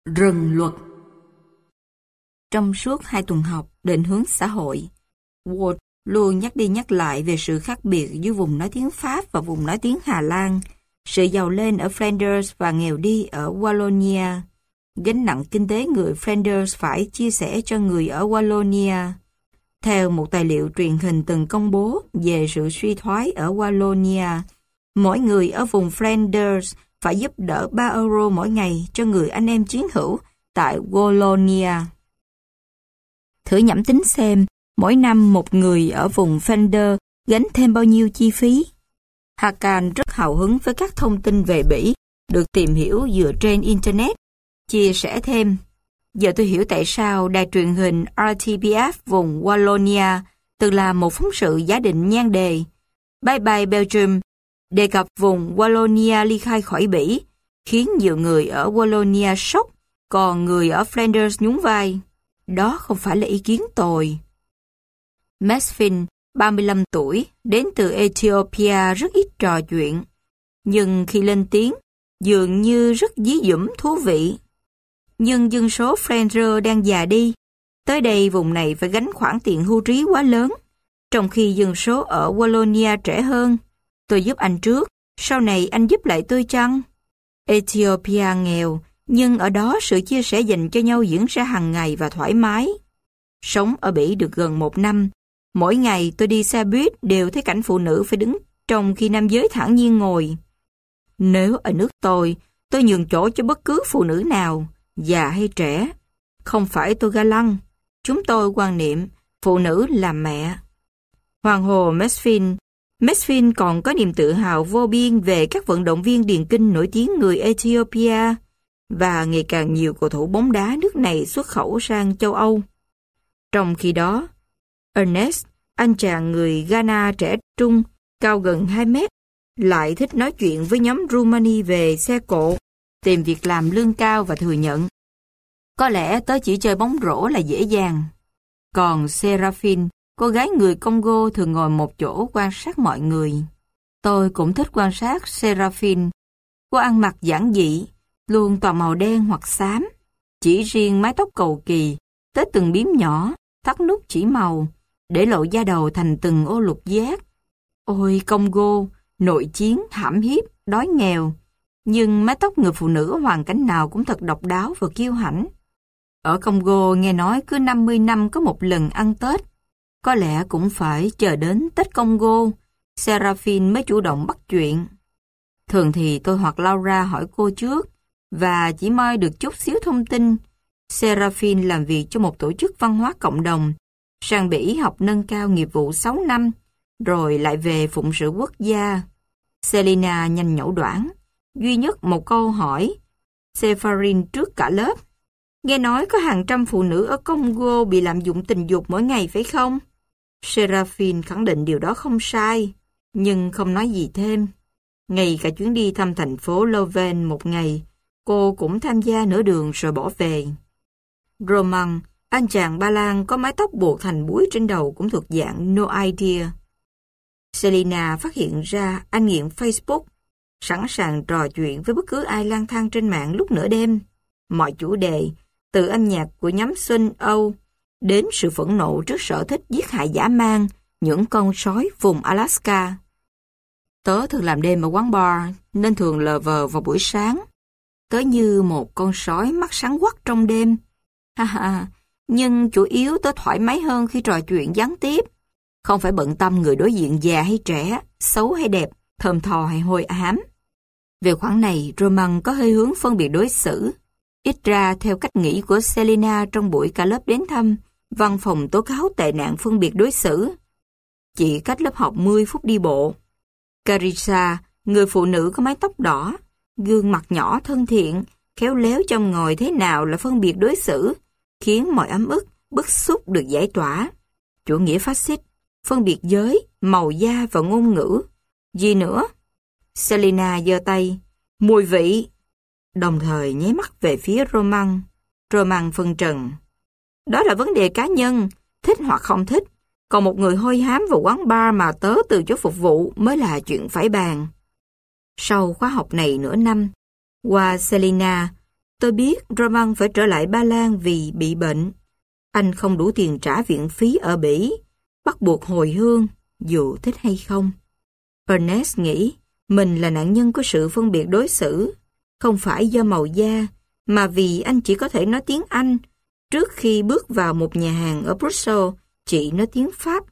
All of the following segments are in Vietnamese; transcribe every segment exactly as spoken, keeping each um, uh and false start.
Rần luật. Trong suốt hai tuần học định hướng xã hội, Ward luôn nhắc đi nhắc lại về sự khác biệt giữa vùng nói tiếng Pháp và vùng nói tiếng Hà Lan, sự giàu lên ở Flanders và nghèo đi ở Wallonia, gánh nặng kinh tế người Flanders phải chia sẻ cho người ở Wallonia. Theo một tài liệu truyền hình từng công bố về sự suy thoái ở Wallonia, mỗi người ở vùng Flanders phải giúp đỡ ba euro mỗi ngày cho người anh em chiến hữu tại Wallonia. Thử nhẩm tính xem, mỗi năm một người ở vùng Flanders gánh thêm bao nhiêu chi phí. Hakan rất hào hứng với các thông tin về Bỉ, được tìm hiểu dựa trên Internet. Chia sẻ thêm, giờ tôi hiểu tại sao đài truyền hình rờ tê bê ép vùng Wallonia từng làm một phóng sự giả định nhan đề Bye bye Belgium, đề cập vùng Wallonia ly khai khỏi Bỉ, khiến nhiều người ở Wallonia sốc, còn người ở Flanders nhún vai. Đó không phải là ý kiến tồi. Mesfin, ba mươi lăm tuổi, đến từ Ethiopia rất ít trò chuyện, nhưng khi lên tiếng, dường như rất dí dỏm thú vị. Nhưng dân số Flanders đang già đi, tới đây vùng này phải gánh khoản tiền hưu trí quá lớn, trong khi dân số ở Wallonia trẻ hơn. Tôi giúp anh trước, sau này anh giúp lại tôi chăng? Ethiopia nghèo, nhưng ở đó sự chia sẻ dành cho nhau diễn ra hàng ngày và thoải mái. Sống ở Bỉ được gần một năm, mỗi ngày tôi đi xe buýt đều thấy cảnh phụ nữ phải đứng trong khi nam giới thản nhiên ngồi. Nếu ở nước tôi, tôi nhường chỗ cho bất cứ phụ nữ nào, già hay trẻ. Không phải tôi ga lăng, chúng tôi quan niệm phụ nữ là mẹ. Hoàng hồ Mesfin Mesfin còn có niềm tự hào vô biên về các vận động viên điền kinh nổi tiếng người Ethiopia và ngày càng nhiều cầu thủ bóng đá nước này xuất khẩu sang châu Âu. Trong khi đó, Ernest, anh chàng người Ghana trẻ trung, cao gần hai mét, lại thích nói chuyện với nhóm Rumani về xe cộ, tìm việc làm lương cao và thừa nhận. Có lẽ tớ chỉ chơi bóng rổ là dễ dàng. Còn Seraphine, cô gái người Congo thường ngồi một chỗ quan sát mọi người. Tôi cũng thích quan sát Seraphine. Cô ăn mặc giản dị, luôn toàn màu đen hoặc xám. Chỉ riêng mái tóc cầu kỳ, tới từng bím nhỏ, thắt nút chỉ màu, để lộ da đầu thành từng ô lục giác. Ôi Congo, nội chiến, hãm hiếp, đói nghèo. Nhưng mái tóc người phụ nữ ở hoàn cảnh nào cũng thật độc đáo và kiêu hãnh. Ở Congo nghe nói cứ năm mươi năm có một lần ăn Tết. Có lẽ cũng phải chờ đến Tết Congo, Seraphine mới chủ động bắt chuyện. Thường thì tôi hoặc Laura hỏi cô trước, và chỉ moi được chút xíu thông tin. Seraphine làm việc cho một tổ chức văn hóa cộng đồng, sang Bỉ học nâng cao nghiệp vụ sáu năm, rồi lại về phụng sự quốc gia. Selina nhanh nhẩu đoản, duy nhất một câu hỏi, Seraphine trước cả lớp. Nghe nói có hàng trăm phụ nữ ở Congo bị lạm dụng tình dục mỗi ngày phải không? Seraphine khẳng định điều đó không sai, nhưng không nói gì thêm. Ngay cả chuyến đi thăm thành phố Leuven một ngày, cô cũng tham gia nửa đường rồi bỏ về. Roman, anh chàng Ba Lan có mái tóc buộc thành búi trên đầu cũng thuộc dạng no idea. Selina phát hiện ra anh nghiện Facebook, sẵn sàng trò chuyện với bất cứ ai lang thang trên mạng lúc nửa đêm. Mọi chủ đề, từ âm nhạc của nhóm Xuân Âu, đến sự phẫn nộ trước sở thích giết hại dã man những con sói vùng Alaska. Tớ thường làm đêm ở quán bar, nên thường lờ vờ vào buổi sáng. Tớ như một con sói mắt sáng quắc trong đêm. Ha ha, nhưng chủ yếu tớ thoải mái hơn khi trò chuyện gián tiếp. Không phải bận tâm người đối diện già hay trẻ, xấu hay đẹp, thơm tho hay hôi ám. Về khoản này, Roman có hơi hướng phân biệt đối xử. Ít ra, theo cách nghĩ của Selina trong buổi cả lớp đến thăm, văn phòng tố cáo tệ nạn phân biệt đối xử. Chỉ cách lớp học mười phút đi bộ. Carissa, người phụ nữ có mái tóc đỏ, gương mặt nhỏ thân thiện, khéo léo châm ngòi thế nào là phân biệt đối xử, khiến mọi ấm ức, bức xúc được giải tỏa. Chủ nghĩa phát xít, phân biệt giới, màu da và ngôn ngữ. Gì nữa? Selina giơ tay. Mùi vị. Đồng thời nháy mắt về phía Roman. Roman phân trần. Đó là vấn đề cá nhân, thích hoặc không thích. Còn một người hôi hám vào quán bar mà tớ từ chỗ phục vụ mới là chuyện phải bàn. Sau khóa học này nửa năm, qua Selina, tôi biết Roman phải trở lại Ba Lan vì bị bệnh. Anh không đủ tiền trả viện phí ở Bỉ, bắt buộc hồi hương, dù thích hay không. Ernest nghĩ mình là nạn nhân của sự phân biệt đối xử, không phải do màu da, mà vì anh chỉ có thể nói tiếng Anh. Trước khi bước vào một nhà hàng ở Brussels, chỉ nói tiếng Pháp.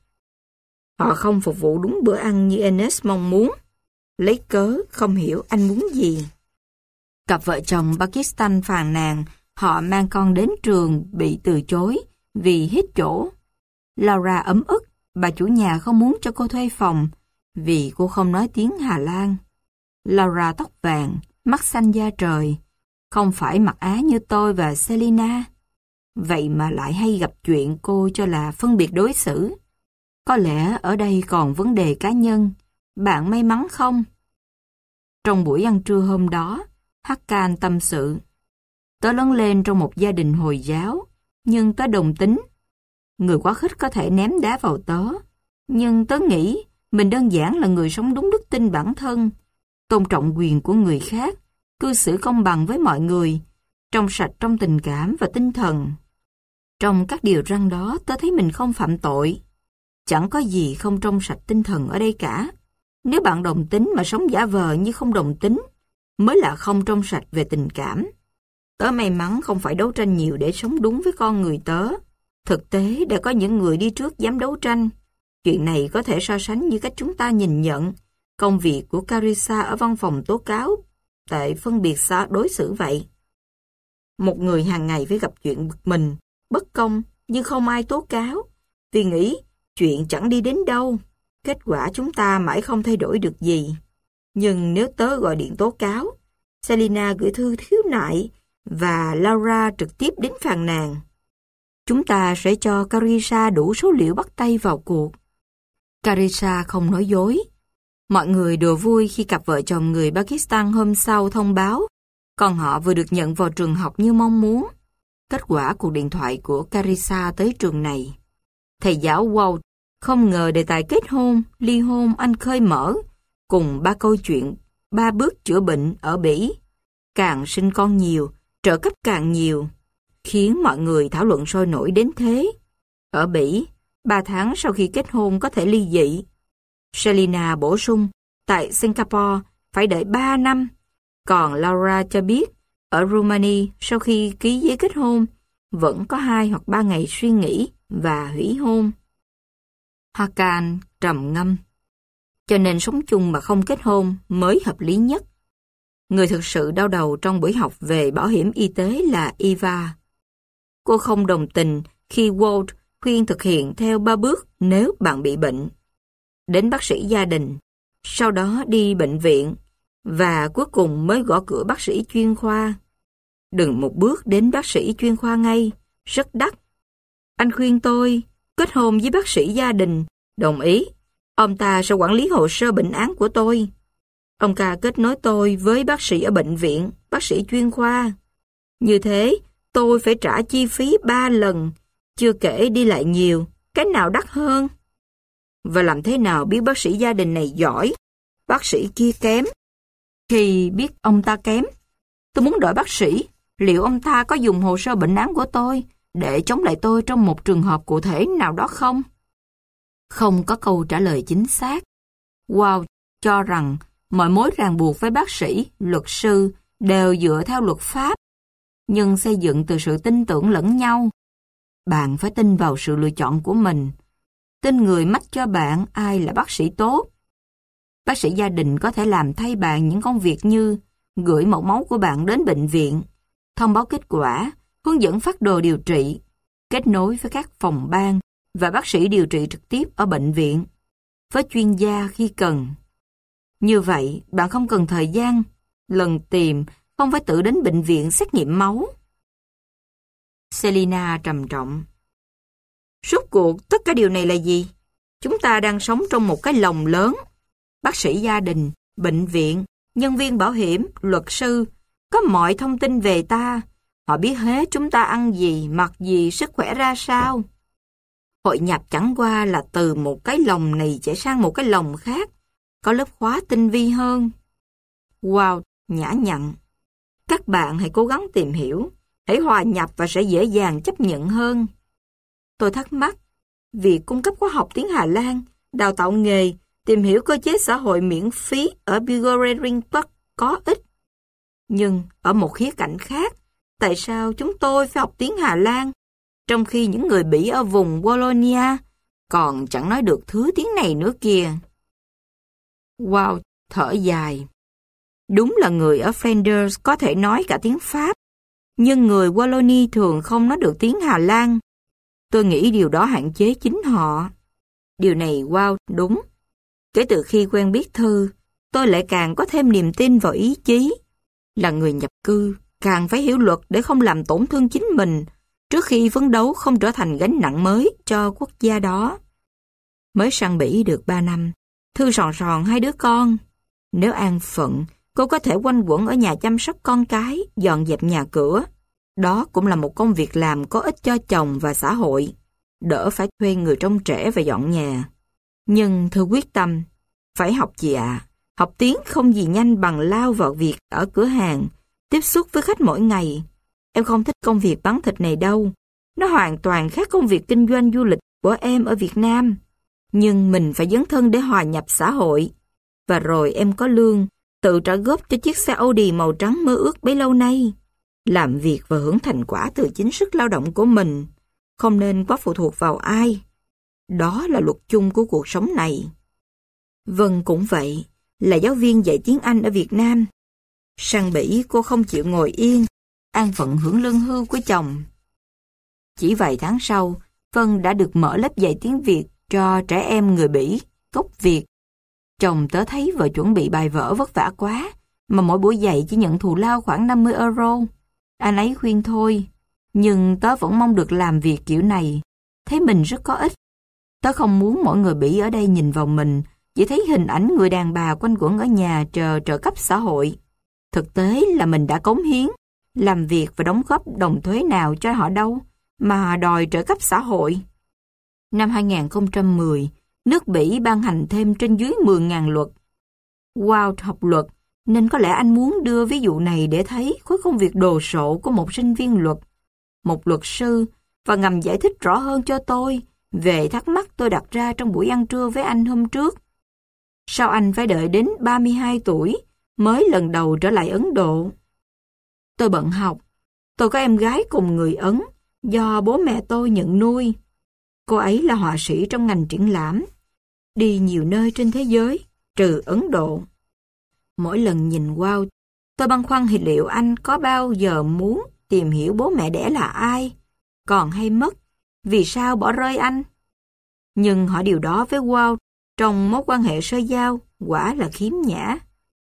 Họ không phục vụ đúng bữa ăn như Ernest mong muốn, lấy cớ không hiểu anh muốn gì. Cặp vợ chồng Pakistan phàn nàn họ mang con đến trường bị từ chối vì hết chỗ. Laura ấm ức, bà chủ nhà không muốn cho cô thuê phòng vì cô không nói tiếng Hà Lan. Laura tóc vàng, mắt xanh da trời, không phải mặc Á như tôi và Selina. Vậy mà lại hay gặp chuyện cô cho là phân biệt đối xử. Có lẽ ở đây còn vấn đề cá nhân. Bạn may mắn không? Trong buổi ăn trưa hôm đó, Hakan tâm sự. Tớ lớn lên trong một gia đình Hồi giáo, nhưng tớ đồng tính. Người quá khích có thể ném đá vào tớ, nhưng tớ nghĩ mình đơn giản là người sống đúng đức tin bản thân, tôn trọng quyền của người khác, cư xử công bằng với mọi người, trong sạch trong tình cảm và tinh thần. Trong các điều răn đó, tớ thấy mình không phạm tội. Chẳng có gì không trong sạch tinh thần ở đây cả. Nếu bạn đồng tính mà sống giả vờ như không đồng tính, mới là không trong sạch về tình cảm. Tớ may mắn không phải đấu tranh nhiều để sống đúng với con người tớ. Thực tế đã có những người đi trước dám đấu tranh. Chuyện này có thể so sánh như cách chúng ta nhìn nhận công việc của Carissa ở văn phòng tố cáo tại phân biệt xa đối xử vậy. Một người hàng ngày phải gặp chuyện bực mình, bất công, nhưng không ai tố cáo, vì nghĩ chuyện chẳng đi đến đâu. Kết quả chúng ta mãi không thay đổi được gì. Nhưng nếu tớ gọi điện tố cáo, Selina gửi thư khiếu nại và Laura trực tiếp đến phàn nàn, chúng ta sẽ cho Carissa đủ số liệu bắt tay vào cuộc. Carissa không nói dối. Mọi người đùa vui khi cặp vợ chồng người Pakistan hôm sau thông báo con họ vừa được nhận vào trường học như mong muốn. Kết quả cuộc điện thoại của Carissa tới trường này. Thầy giáo Walt không ngờ đề tài kết hôn, ly hôn anh khơi mở, cùng ba câu chuyện, ba bước chữa bệnh ở Bỉ. Càng sinh con nhiều, trợ cấp càng nhiều, khiến mọi người thảo luận sôi nổi đến thế. Ở Bỉ, ba tháng sau khi kết hôn có thể ly dị. Selina bổ sung, tại Singapore phải đợi ba năm. Còn Laura cho biết, ở Romania sau khi ký giấy kết hôn, vẫn có hai hoặc ba ngày suy nghĩ và hủy hôn. Hakan trầm ngâm. Cho nên sống chung mà không kết hôn mới hợp lý nhất. Người thực sự đau đầu trong buổi học về bảo hiểm y tế là Eva. Cô không đồng tình khi Walt khuyên thực hiện theo ba bước nếu bạn bị bệnh. Đến bác sĩ gia đình, sau đó đi bệnh viện, và cuối cùng mới gõ cửa bác sĩ chuyên khoa. Đừng một bước đến bác sĩ chuyên khoa ngay, rất đắt. Anh khuyên tôi kết hôn với bác sĩ gia đình, đồng ý. Ông ta sẽ quản lý hồ sơ bệnh án của tôi. Ông ta kết nối tôi với bác sĩ ở bệnh viện, bác sĩ chuyên khoa. Như thế, tôi phải trả chi phí ba lần, chưa kể đi lại nhiều, cái nào đắt hơn? Và làm thế nào biết bác sĩ gia đình này giỏi, bác sĩ kia kém? Khi biết ông ta kém, tôi muốn đổi bác sĩ, liệu ông ta có dùng hồ sơ bệnh án của tôi để chống lại tôi trong một trường hợp cụ thể nào đó không? Không có câu trả lời chính xác. Wow cho rằng mọi mối ràng buộc với bác sĩ, luật sư đều dựa theo luật pháp, nhưng xây dựng từ sự tin tưởng lẫn nhau. Bạn phải tin vào sự lựa chọn của mình, tin người mách cho bạn ai là bác sĩ tốt. Bác sĩ gia đình có thể làm thay bạn những công việc như gửi mẫu máu của bạn đến bệnh viện, thông báo kết quả, hướng dẫn phác đồ điều trị, kết nối với các phòng ban và bác sĩ điều trị trực tiếp ở bệnh viện, với chuyên gia khi cần. Như vậy, bạn không cần thời gian, lần tìm, không phải tự đến bệnh viện xét nghiệm máu. Selina trầm trọng. Rốt cuộc, tất cả điều này là gì? Chúng ta đang sống trong một cái lồng lớn. Bác sĩ gia đình, bệnh viện, nhân viên bảo hiểm, luật sư, có mọi thông tin về ta. Họ biết hết chúng ta ăn gì, mặc gì, sức khỏe ra sao. Hội nhập chẳng qua là từ một cái lồng này chạy sang một cái lồng khác, có lớp khóa tinh vi hơn. Wow, nhã nhặn. Các bạn hãy cố gắng tìm hiểu, hãy hòa nhập và sẽ dễ dàng chấp nhận hơn. Tôi thắc mắc, việc cung cấp khóa học tiếng Hà Lan, đào tạo nghề, tìm hiểu cơ chế xã hội miễn phí ở Björkingberg có ích. Nhưng ở một khía cạnh khác, tại sao chúng tôi phải học tiếng Hà Lan, trong khi những người Bỉ ở vùng Wallonia còn chẳng nói được thứ tiếng này nữa kìa? Wow, thở dài. Đúng là người ở Flanders có thể nói cả tiếng Pháp, nhưng người Wallonie thường không nói được tiếng Hà Lan. Tôi nghĩ điều đó hạn chế chính họ. Điều này, wow, đúng. Kể từ khi quen biết Thư, tôi lại càng có thêm niềm tin vào ý chí. Là người nhập cư, càng phải hiểu luật để không làm tổn thương chính mình trước khi phấn đấu không trở thành gánh nặng mới cho quốc gia đó. Mới sang Bỉ được ba năm, Thư sòn sòn hai đứa con. Nếu an phận, cô có thể quanh quẩn ở nhà chăm sóc con cái, dọn dẹp nhà cửa. Đó cũng là một công việc làm có ích cho chồng và xã hội, đỡ phải thuê người trông trẻ và dọn nhà. Nhưng Thư quyết tâm, phải học chị ạ. Học tiếng không gì nhanh bằng lao vào việc ở cửa hàng, tiếp xúc với khách mỗi ngày. Em không thích công việc bán thịt này đâu. Nó hoàn toàn khác công việc kinh doanh du lịch của em ở Việt Nam. Nhưng mình phải dấn thân để hòa nhập xã hội. Và rồi em có lương, tự trả góp cho chiếc xe Audi màu trắng mơ ước bấy lâu nay. Làm việc và hưởng thành quả từ chính sức lao động của mình, không nên quá phụ thuộc vào ai. Đó là luật chung của cuộc sống này. Vân cũng vậy, là giáo viên dạy tiếng Anh ở Việt Nam. Sang Bỉ cô không chịu ngồi yên, an phận hưởng lương hưu của chồng. Chỉ vài tháng sau, Vân đã được mở lớp dạy tiếng Việt cho trẻ em người Bỉ, gốc Việt. Chồng tớ thấy vợ chuẩn bị bài vở vất vả quá, mà mỗi buổi dạy chỉ nhận thù lao khoảng năm mươi euro. Anh ấy khuyên thôi, nhưng tớ vẫn mong được làm việc kiểu này, thấy mình rất có ích. Tớ không muốn mọi người Bỉ ở đây nhìn vào mình, chỉ thấy hình ảnh người đàn bà quanh quẩn ở nhà chờ trợ cấp xã hội. Thực tế là mình đã cống hiến, làm việc và đóng góp đồng thuế nào cho họ đâu, mà đòi trợ cấp xã hội. Năm hai nghìn không trăm mười, nước Bỉ ban hành thêm trên dưới mười nghìn luật. Wow, học luật, nên có lẽ anh muốn đưa ví dụ này để thấy khối công việc đồ sộ của một sinh viên luật, một luật sư, và ngầm giải thích rõ hơn cho tôi về thắc mắc tôi đặt ra trong buổi ăn trưa với anh hôm trước. Sao anh phải đợi đến ba mươi hai tuổi mới lần đầu trở lại Ấn Độ? Tôi bận học. Tôi có em gái cùng người Ấn, do bố mẹ tôi nhận nuôi. Cô ấy là họa sĩ trong ngành triển lãm, đi nhiều nơi trên thế giới, trừ Ấn Độ. Mỗi lần nhìn wow, tôi băn khoăn thì liệu anh có bao giờ muốn tìm hiểu bố mẹ đẻ là ai, còn hay mất, vì sao bỏ rơi anh? Nhưng hỏi điều đó với wow, trong mối quan hệ sơ giao, quả là khiếm nhã.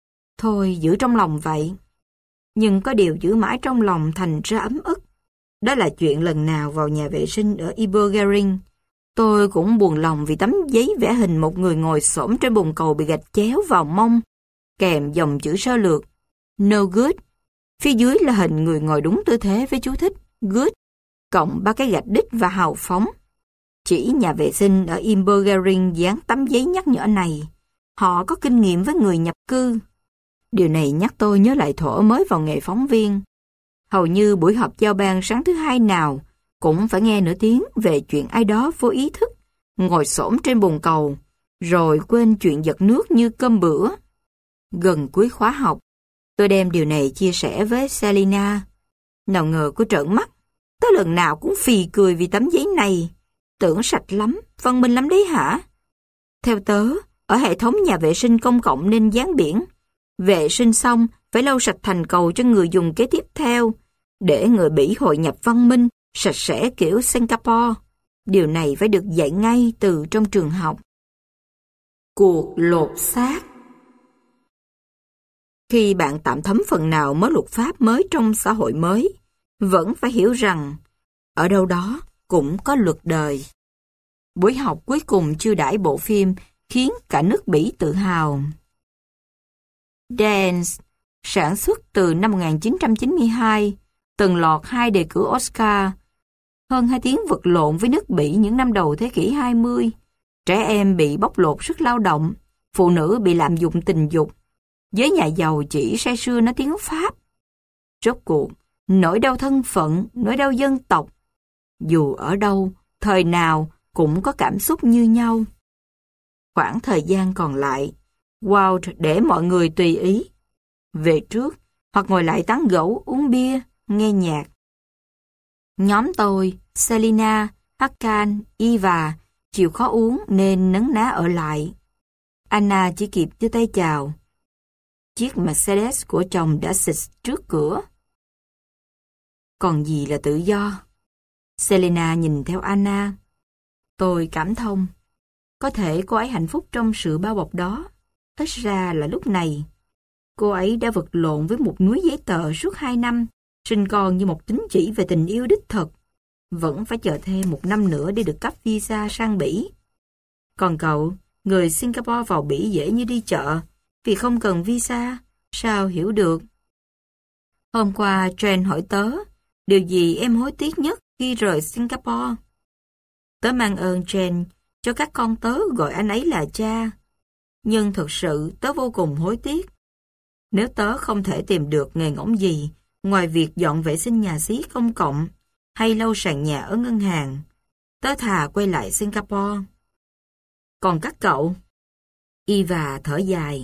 Thôi, giữ trong lòng vậy. Nhưng có điều giữ mãi trong lòng thành ra ấm ức. Đó là chuyện lần nào vào nhà vệ sinh ở Ibergaring, tôi cũng buồn lòng vì tấm giấy vẽ hình một người ngồi xổm trên bồn cầu bị gạch chéo vào mông, kèm dòng chữ sơ lược, no good. Phía dưới là hình người ngồi đúng tư thế với chú thích, good, cộng ba cái gạch đích và hào phóng. Chỉ nhà vệ sinh ở Ibergaring dán tấm giấy nhắc nhở này. Họ có kinh nghiệm với người nhập cư. Điều này nhắc tôi nhớ lại thuở mới vào nghề phóng viên. Hầu như buổi họp giao ban sáng thứ hai nào cũng phải nghe nửa tiếng về chuyện ai đó vô ý thức, ngồi xổm trên bồn cầu, rồi quên chuyện giật nước như cơm bữa. Gần cuối khóa học, tôi đem điều này chia sẻ với Selina. Nào ngờ cô trợn mắt, tớ lần nào cũng phì cười vì tấm giấy này. Tưởng sạch lắm, văn minh lắm đấy hả? Theo tớ, ở hệ thống nhà vệ sinh công cộng nên dán biển. Vệ sinh xong, phải lau sạch thành cầu cho người dùng kế tiếp theo, để người Bỉ hội nhập văn minh, sạch sẽ kiểu Singapore. Điều này phải được dạy ngay từ trong trường học. Cuộc lột xác. Khi bạn tạm thấm phần nào mớ luật pháp mới trong xã hội mới, vẫn phải hiểu rằng, ở đâu đó cũng có luật đời. Buổi học cuối cùng chưa đãi bộ phim khiến cả nước Bỉ tự hào. Dance, sản xuất từ năm một nghìn chín trăm chín mươi hai, từng lọt hai đề cử Oscar. Hơn hai tiếng vật lộn với nước Bỉ những năm đầu thế kỷ hai mươi. Trẻ em bị bóc lột sức lao động, phụ nữ bị lạm dụng tình dục. Giới nhà giàu chỉ say sưa nói tiếng Pháp. Rốt cuộc, nỗi đau thân phận, nỗi đau dân tộc, dù ở đâu, thời nào cũng có cảm xúc như nhau. Khoảng thời gian còn lại, Walt để mọi người tùy ý. Về trước, hoặc ngồi lại tán gẫu, uống bia, nghe nhạc. Nhóm tôi, Selina, Hakan, Eva, chịu khó uống nên nấn ná ở lại. Anna chỉ kịp đưa tay chào. Chiếc Mercedes của chồng đã xịt trước cửa. Còn gì là tự do? Selena nhìn theo Anna. Tôi cảm thông. Có thể cô ấy hạnh phúc trong sự bao bọc đó. Ít ra là lúc này. Cô ấy đã vật lộn với một núi giấy tờ suốt hai năm, sinh con như một tín chỉ về tình yêu đích thực. Vẫn phải chờ thêm một năm nữa để được cấp visa sang Bỉ. Còn cậu, người Singapore vào Bỉ dễ như đi chợ, vì không cần visa, sao hiểu được? Hôm qua Jane hỏi tớ, điều gì em hối tiếc nhất khi rời Singapore? Tớ mang ơn Jane cho các con tớ gọi anh ấy là cha. Nhưng thực sự tớ vô cùng hối tiếc. Nếu tớ không thể tìm được nghề ngỗng gì ngoài việc dọn vệ sinh nhà xí công cộng hay lau sàn nhà ở ngân hàng, tớ thà quay lại Singapore. Còn các cậu? Eva thở dài.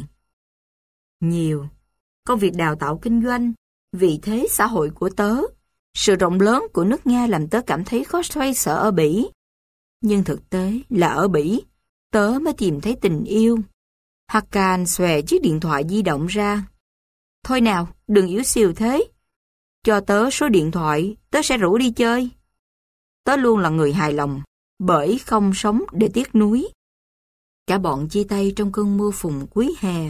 Nhiều. Công việc đào tạo kinh doanh, vị thế xã hội của tớ, sự rộng lớn của nước Nga làm tớ cảm thấy khó xoay sở ở Bỉ. Nhưng thực tế là ở Bỉ, tớ mới tìm thấy tình yêu. Hakan xòe chiếc điện thoại di động ra. Thôi nào, đừng yếu xìu thế. Cho tớ số điện thoại, tớ sẽ rủ đi chơi. Tớ luôn là người hài lòng, bởi không sống để tiếc nuối. Cả bọn chia tay trong cơn mưa phùn cuối hè.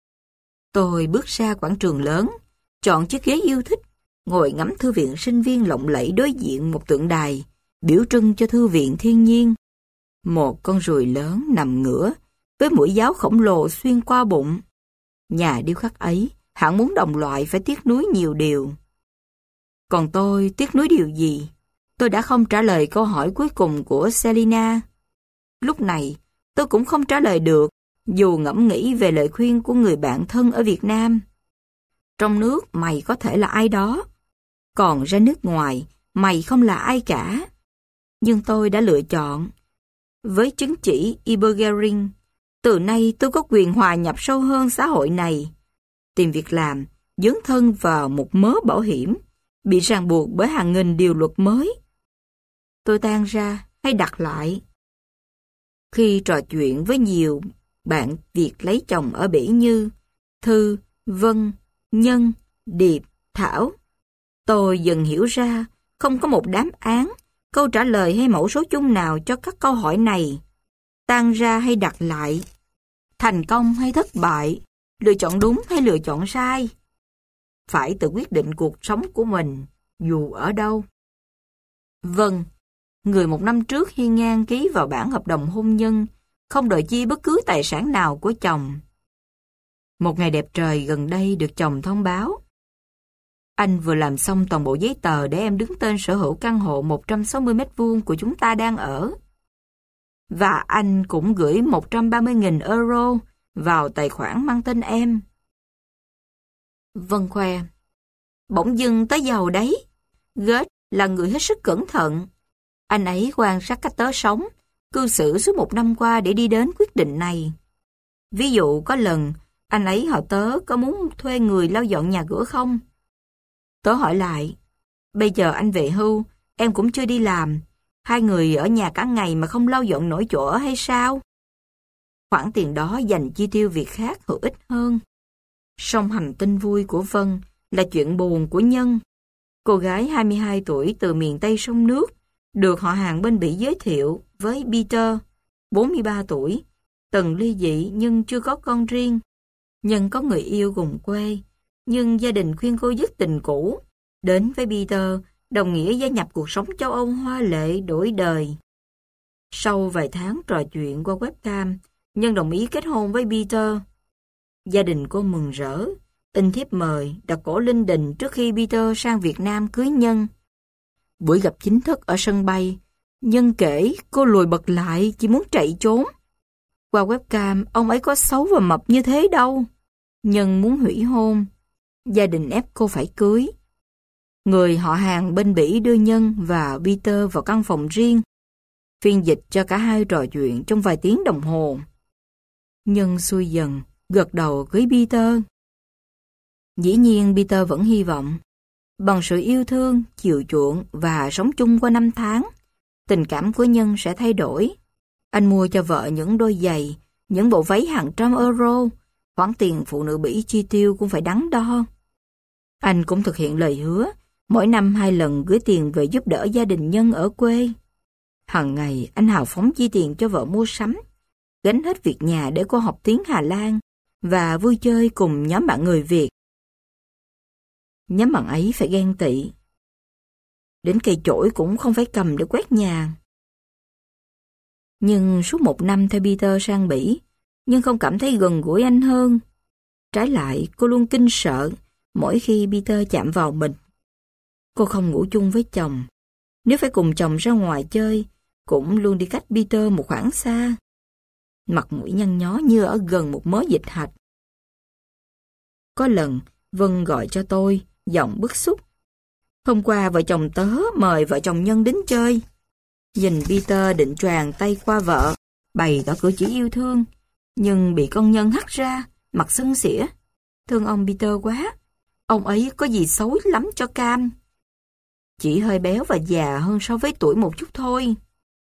Tôi bước ra quảng trường lớn, chọn chiếc ghế yêu thích, ngồi ngắm thư viện sinh viên lộng lẫy đối diện một tượng đài, biểu trưng cho thư viện thiên nhiên. Một con ruồi lớn nằm ngửa, với mũi giáo khổng lồ xuyên qua bụng. Nhà điêu khắc ấy, hẳn muốn đồng loại phải tiếc nuối nhiều điều. Còn tôi tiếc nuối điều gì? Tôi đã không trả lời câu hỏi cuối cùng của Selina. Lúc này, tôi cũng không trả lời được, dù ngẫm nghĩ về lời khuyên của người bạn thân ở Việt Nam. Trong nước, mày có thể là ai đó. Còn ra nước ngoài, mày không là ai cả. Nhưng tôi đã lựa chọn. Với chứng chỉ Ibergerin, từ nay tôi có quyền hòa nhập sâu hơn xã hội này. Tìm việc làm, dấn thân vào một mớ bảo hiểm, bị ràng buộc bởi hàng nghìn điều luật mới. Tôi tan ra hay đặt lại? Khi trò chuyện với nhiều bạn Việt lấy chồng ở Bỉ như Thư, Vân, Nhân, Điệp, Thảo, tôi dần hiểu ra không có một đáp án, câu trả lời hay mẫu số chung nào cho các câu hỏi này. Tan ra hay đặt lại? Thành công hay thất bại? Lựa chọn đúng hay lựa chọn sai? Phải tự quyết định cuộc sống của mình, dù ở đâu. Vâng, người một năm trước hiên ngang ký vào bản hợp đồng hôn nhân, không đòi chia bất cứ tài sản nào của chồng. Một ngày đẹp trời gần đây được chồng thông báo. Anh vừa làm xong toàn bộ giấy tờ để em đứng tên sở hữu căn hộ một trăm sáu mươi mét vuông của chúng ta đang ở. Và anh cũng gửi một trăm ba mươi nghìn euro vào tài khoản mang tên em. Vân khoe. Bỗng dưng tớ giàu đấy. Goethe là người hết sức cẩn thận. Anh ấy quan sát cách tớ sống, cư xử suốt một năm qua để đi đến quyết định này. Ví dụ có lần, anh ấy hỏi tớ có muốn thuê người lau dọn nhà cửa không? Tớ hỏi lại, bây giờ anh về hưu, em cũng chưa đi làm. Hai người ở nhà cả ngày mà không lau dọn nổi chỗ ở hay sao? Khoản tiền đó dành chi tiêu việc khác hữu ích hơn. Song hành tinh vui của Vân là chuyện buồn của Nhân. Cô gái hai mươi hai tuổi từ miền Tây sông nước, được họ hàng bên Bỉ giới thiệu với Peter, bốn mươi ba tuổi, từng ly dị nhưng chưa có con riêng. Nhân có người yêu cùng quê, nhưng gia đình khuyên cô dứt tình cũ. Đến với Peter, đồng nghĩa gia nhập cuộc sống châu Âu hoa lệ đổi đời. Sau vài tháng trò chuyện qua webcam, Nhân đồng ý kết hôn với Peter. Gia đình cô mừng rỡ, in thiếp mời đặt cổ linh đình trước khi Peter sang Việt Nam cưới Nhân. Buổi gặp chính thức ở sân bay, Nhân kể cô lùi bật lại chỉ muốn chạy trốn. Qua webcam, ông ấy có xấu và mập như thế đâu. Nhân muốn hủy hôn. Gia đình ép cô phải cưới. Người họ hàng bên Bỉ đưa Nhân và Peter vào căn phòng riêng, phiên dịch cho cả hai trò chuyện trong vài tiếng đồng hồ. Nhân xuôi dần, gật đầu với Peter. Dĩ nhiên Peter vẫn hy vọng, bằng sự yêu thương, chiều chuộng và sống chung qua năm tháng, tình cảm của Nhân sẽ thay đổi. Anh mua cho vợ những đôi giày, những bộ váy hàng trăm euro, khoản tiền phụ nữ Bỉ chi tiêu cũng phải đắn đo. Anh cũng thực hiện lời hứa, mỗi năm hai lần gửi tiền về giúp đỡ gia đình Nhân ở quê. Hằng ngày anh hào phóng chi tiền cho vợ mua sắm, gánh hết việc nhà để cô học tiếng Hà Lan và vui chơi cùng nhóm bạn người Việt. Nhóm bạn ấy phải ghen tị. Đến cây chổi cũng không phải cầm để quét nhà. Nhưng suốt một năm theo Peter sang Bỉ, nhưng không cảm thấy gần gũi anh hơn. Trái lại, cô luôn kinh sợ mỗi khi Peter chạm vào mình. Cô không ngủ chung với chồng. Nếu phải cùng chồng ra ngoài chơi, cũng luôn đi cách Peter một khoảng xa. Mặt mũi nhăn nhó như ở gần một mớ dịch hạch. Có lần, Vân gọi cho tôi, giọng bức xúc. Hôm qua vợ chồng tớ mời vợ chồng Nhân đến chơi. Nhìn Peter định choàng tay qua vợ, bày tỏ cử chỉ yêu thương, nhưng bị con Nhân hắt ra, mặt sưng xỉa. Thương ông Peter quá, ông ấy có gì xấu lắm cho cam. Chỉ hơi béo và già hơn so với tuổi một chút thôi.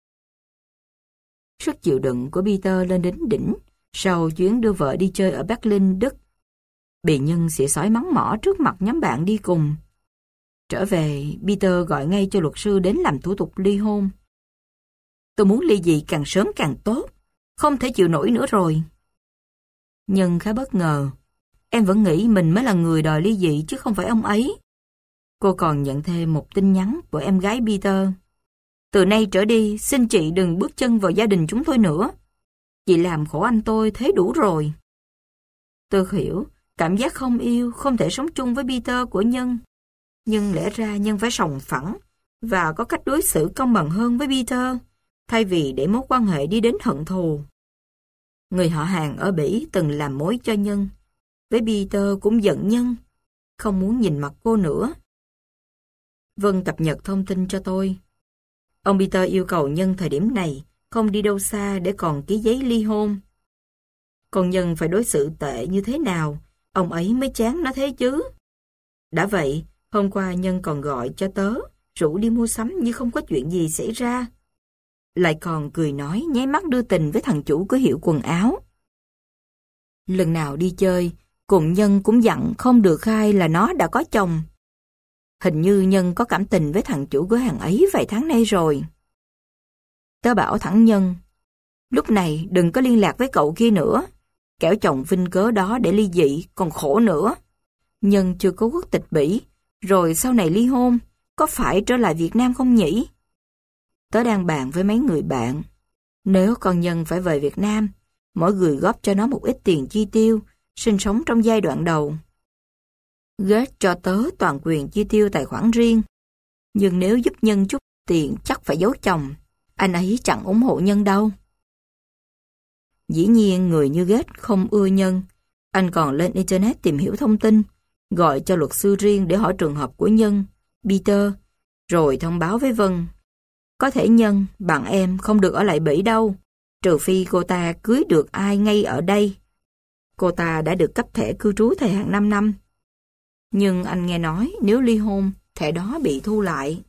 Sức chịu đựng của Peter lên đến đỉnh sau chuyến đưa vợ đi chơi ở Berlin, Đức. Bị Nhân xỉa xói mắng mỏ trước mặt nhóm bạn đi cùng. Trở về, Peter gọi ngay cho luật sư đến làm thủ tục ly hôn. Tôi muốn ly dị càng sớm càng tốt, không thể chịu nổi nữa rồi. Nhân khá bất ngờ. Em vẫn nghĩ mình mới là người đòi ly dị chứ không phải ông ấy. Cô còn nhận thêm một tin nhắn của em gái Peter. Từ nay trở đi, xin chị đừng bước chân vào gia đình chúng tôi nữa. Chị làm khổ anh tôi thế đủ rồi. Tôi hiểu, cảm giác không yêu, không thể sống chung với Peter của Nhân. Nhưng lẽ ra Nhân phải sòng phẳng và có cách đối xử công bằng hơn với Peter, thay vì để mối quan hệ đi đến hận thù. Người họ hàng ở Bỉ từng làm mối cho Nhân. Với Peter cũng giận Nhân, không muốn nhìn mặt cô nữa. Vân cập nhật thông tin cho tôi. Ông Peter yêu cầu Nhân thời điểm này không đi đâu xa để còn ký giấy ly hôn. Còn Nhân phải đối xử tệ như thế nào, ông ấy mới chán nó thế chứ. Đã vậy, hôm qua Nhân còn gọi cho tớ, rủ đi mua sắm như không có chuyện gì xảy ra. Lại còn cười nói nháy mắt đưa tình với thằng chủ cửa hiệu quần áo. Lần nào đi chơi, cùng Nhân cũng dặn không được khai là nó đã có chồng. Hình như Nhân có cảm tình với thằng chủ cửa hàng ấy vài tháng nay rồi. Tớ bảo thẳng Nhân, lúc này đừng có liên lạc với cậu kia nữa, kẻo chồng vinh cớ đó để ly dị còn khổ nữa. Nhân chưa có quốc tịch Bỉ, rồi sau này ly hôn, có phải trở lại Việt Nam không nhỉ? Tớ đang bàn với mấy người bạn. Nếu con Nhân phải về Việt Nam, mỗi người góp cho nó một ít tiền chi tiêu, sinh sống trong giai đoạn đầu. Ghét cho tớ toàn quyền chi tiêu tài khoản riêng. Nhưng nếu giúp Nhân chút tiền chắc phải giấu chồng. Anh ấy chẳng ủng hộ Nhân đâu. Dĩ nhiên người như ghét không ưa Nhân. Anh còn lên Internet tìm hiểu thông tin, gọi cho luật sư riêng để hỏi trường hợp của Nhân, Peter, rồi thông báo với Vân. Có thể Nhân, bạn em không được ở lại Bỉ đâu, trừ phi cô ta cưới được ai ngay ở đây. Cô ta đã được cấp thẻ cư trú thời hạn năm năm. Nhưng anh nghe nói nếu ly hôn, thẻ đó bị thu lại.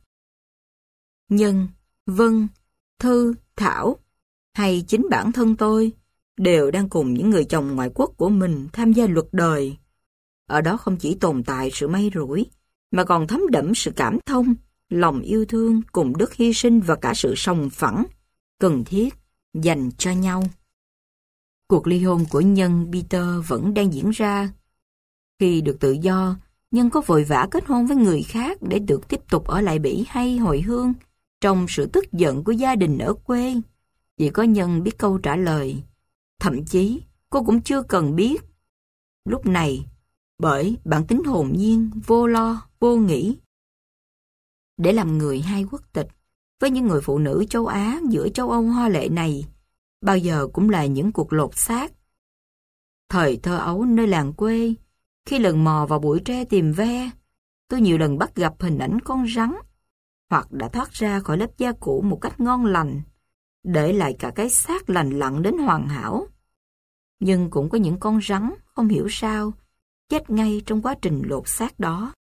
Nhân, Vân, Thư, Thảo, hay chính bản thân tôi, đều đang cùng những người chồng ngoại quốc của mình tham gia luật đời. Ở đó không chỉ tồn tại sự may rủi, mà còn thấm đẫm sự cảm thông, lòng yêu thương cùng đức hy sinh và cả sự sòng phẳng, cần thiết, dành cho nhau. Cuộc ly hôn của Nhân Peter vẫn đang diễn ra. Khi được tự do, Nhân có vội vã kết hôn với người khác để được tiếp tục ở lại Bỉ hay hồi hương, trong sự tức giận của gia đình ở quê. Chỉ có Nhân biết câu trả lời. Thậm chí, cô cũng chưa cần biết. Lúc này, bởi bản tính hồn nhiên, vô lo, vô nghĩ. Để làm người hai quốc tịch, với những người phụ nữ châu Á giữa châu Âu hoa lệ này, bao giờ cũng là những cuộc lột xác. Thời thơ ấu nơi làng quê, khi lần mò vào bụi tre tìm ve, tôi nhiều lần bắt gặp hình ảnh con rắn, hoặc đã thoát ra khỏi lớp da cũ một cách ngon lành, để lại cả cái xác lành lặn đến hoàn hảo. Nhưng cũng có những con rắn, không hiểu sao, chết ngay trong quá trình lột xác đó.